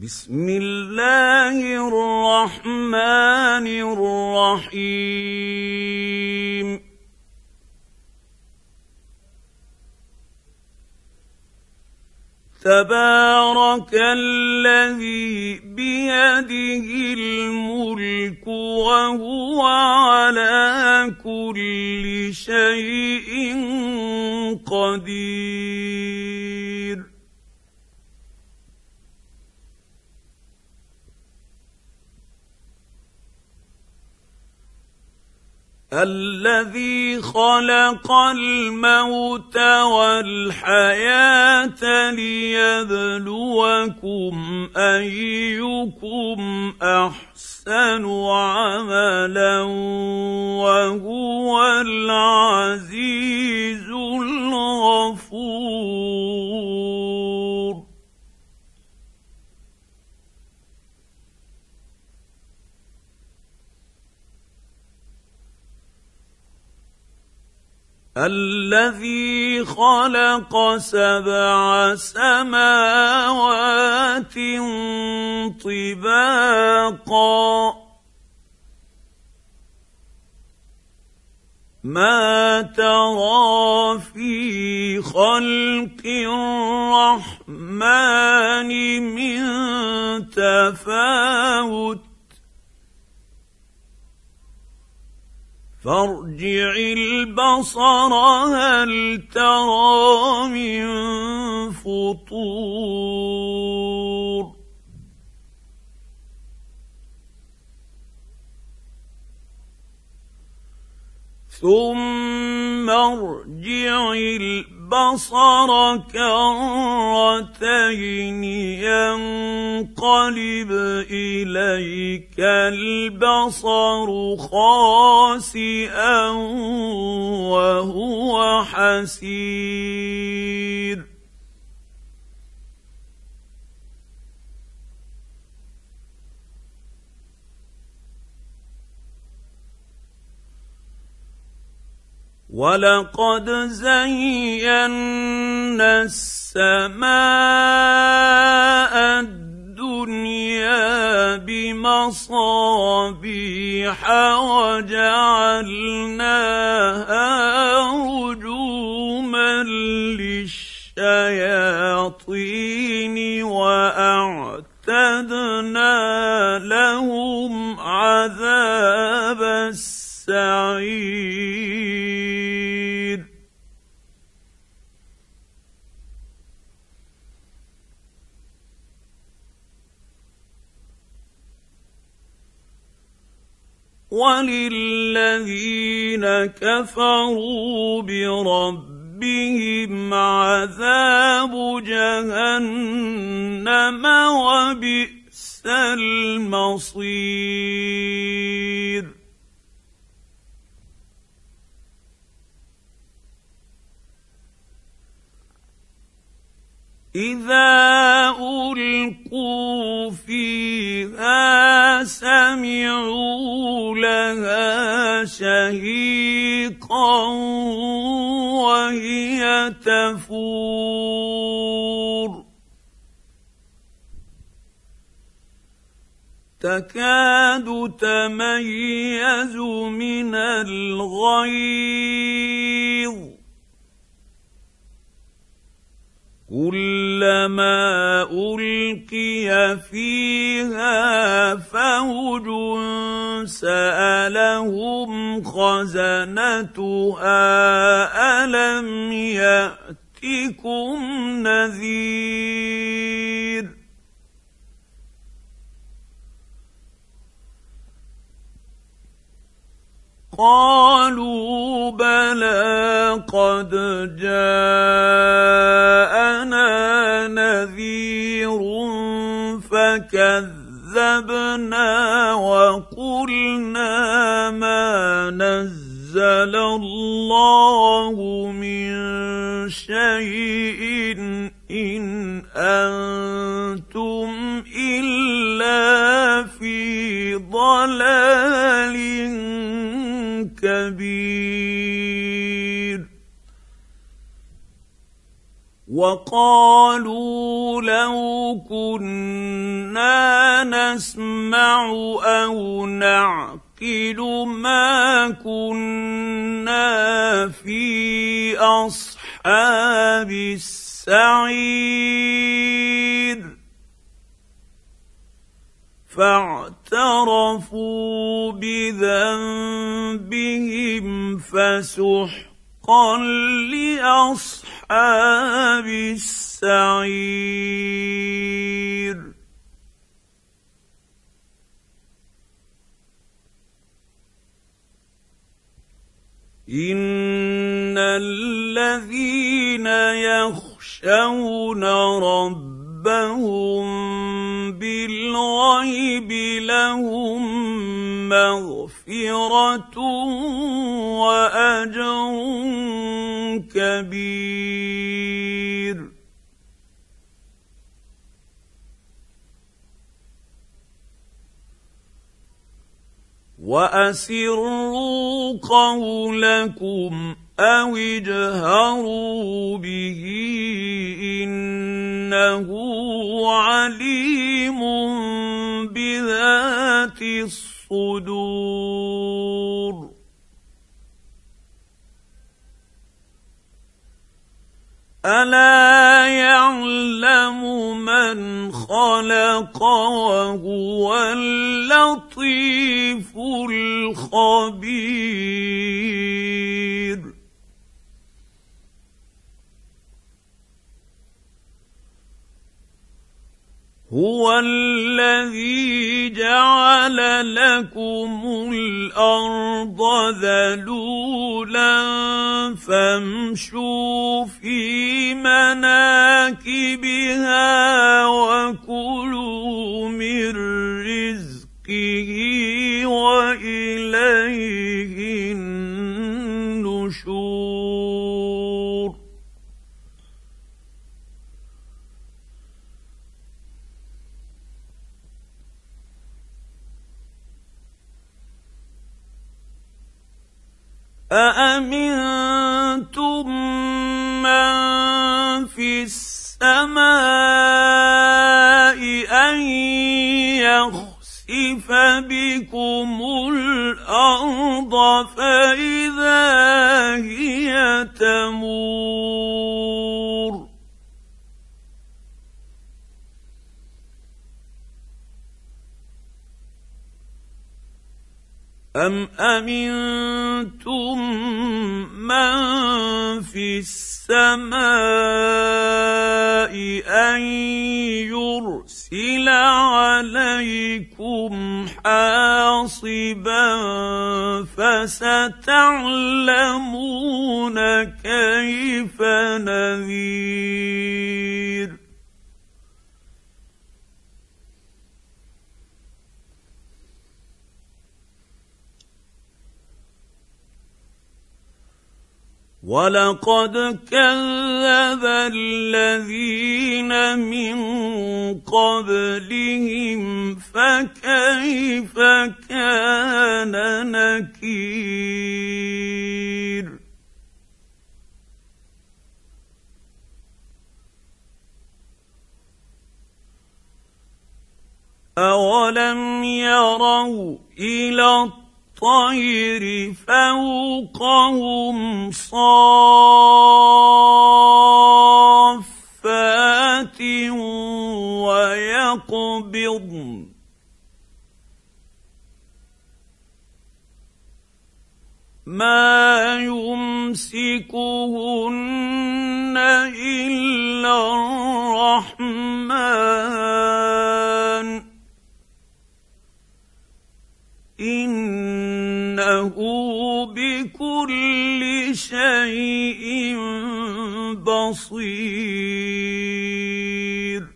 بسم الله الرحمن الرحيم تبارك الذي بيده الملك وهو على كل شيء قدير الذي خلق الموت والحياة ليبلوكم أيكم أحسن عملا وهو العزيز الغفور الذي خلق 7 سماوات طباقا ما ترى في خلق الرحمن من تفاوت فارجع البصر هل ترى من فطور ثم ارجع البصر كرتين ينقلب إليك البصر خاسئا وهو حسير ولقد زينا السماء الدنيا بمصابيح وجعلناها رجوما للشياطين وأعتدنا لهم عذاب السعير وللذين كفروا بربهم عذاب جهنم وبئس المصير إذا ألقوا فيها سمعوا لها شهيقا وهي تفور تكاد تميز من الغيظ كلما ألقي فيها فوج سألهم خزنتها ألم يأتكم نذير قالوا بلى قد جاءنا نذير فكذبنا وقلنا ما نزل الله من شيء إن أنتم إلا في ضلال كبير وقالوا لو كنا نسمع او نعقل ما كنا في اصحاب السعير فاعترفوا بذنبهم فسحقا لاصحاب السعير ان الذين يخشون ربهم بالغيب لهم مغفرة وأجر كبير وأسروا قولكم أو اجهروا به إنه عليم بذات الصدور ألا يعلم من خلق وهو اللطيف الخبير هو الذي جعل لكم الأرض ذلولا فامشوا في مناكبها وكلوا من رزقه وإليه النشور أأمنتم من في السماء أن يخسف بكم الأرض فإذا هي تمور أم أمنتم من في السماء أن يرسل عليكم حاصبا فستعلمون كيف نذير ولقد كذب الذين من قبلهم فكيف كان نكير أولم يروا إلى الطير فوقهم صافات ويقبضن ما يمسكهن إلا الرحمن إنه بكل شيء بصير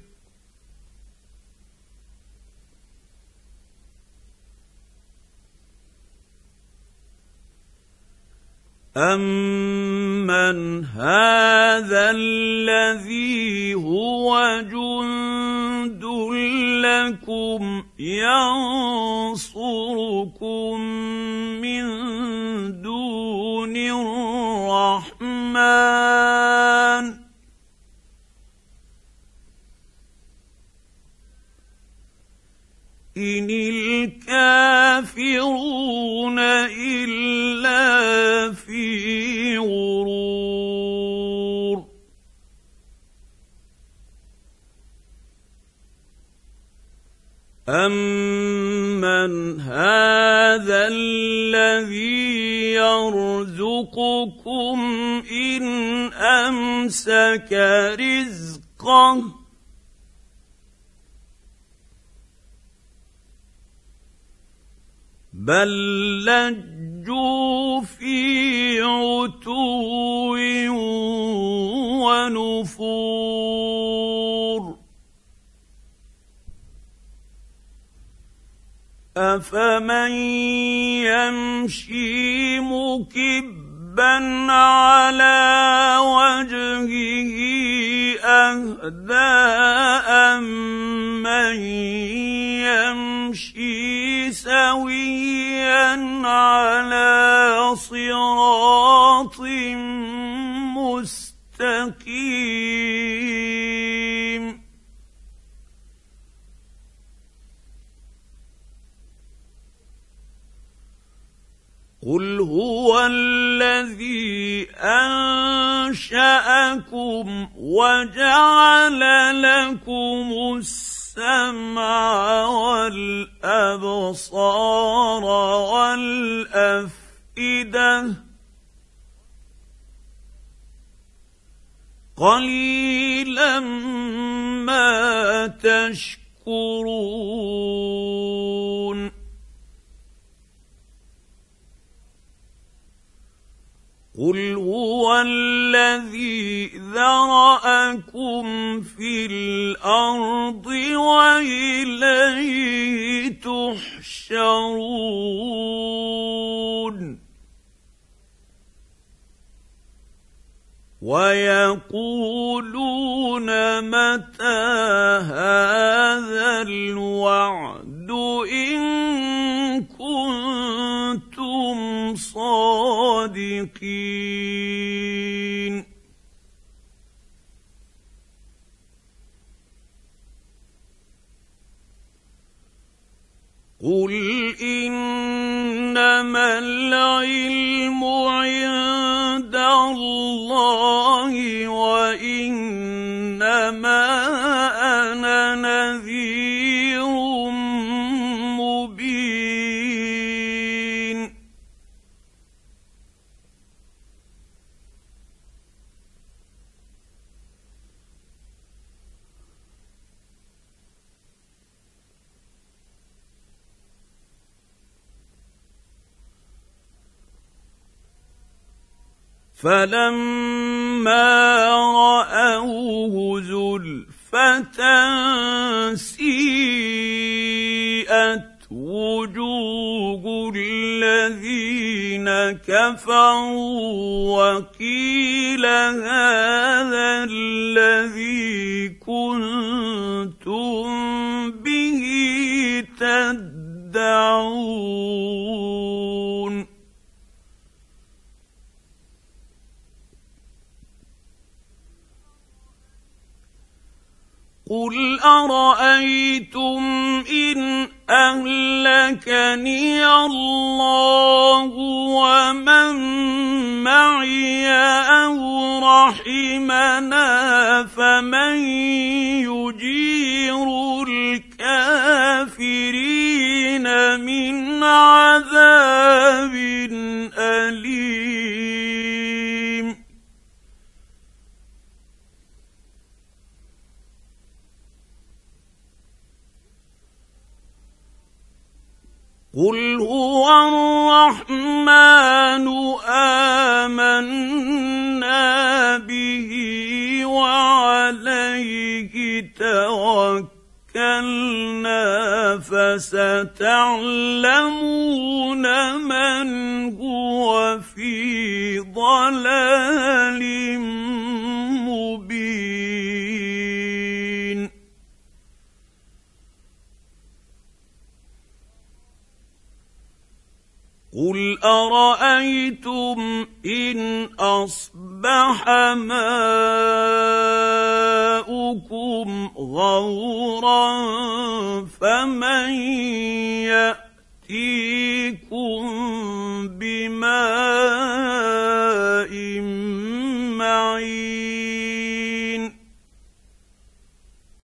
أَمَّنْ هَذَا الَّذِي هُوَ جُندٌ لَّكُمْ يَنصُرُكُم مِّن دُونِ الرَّحْمَٰنِ إن الكافرون إلا في غرور أمن هذا الذي يرزقكم إن أمسك رزقه بل لجوا في عتو ونفور أفمن يمشي مكبا على وجهه أهدى أمن يمشي سويا على صراط مستقيم قل هو الذي أنشأكم وجعل لكم السمع والأبصار والأفئدة قليلا ما تشكرون قل هو الذي ذرأكم في الأرض وإليه تحشرون ويقولون متى هذا الوعد إن كنتم صادقين قل إنما العلم عند الله وإنما أنا نذير مبين فلما رأوه زلفة سيئت وجوه الذين كفروا وقيل هذا الذي كنتم به تدعون قل أرأيتم إن أهلكني الله ومن معي أو رحمنا فمن يجير الكافرين من عذاب أليم قل هو الرحمن آمنا به وعليه توكلنا فستعلمون من هو في ضلال مبين قل أرأيتم إن أصبح ماؤكم غورا فمن ياتيكم بماء معين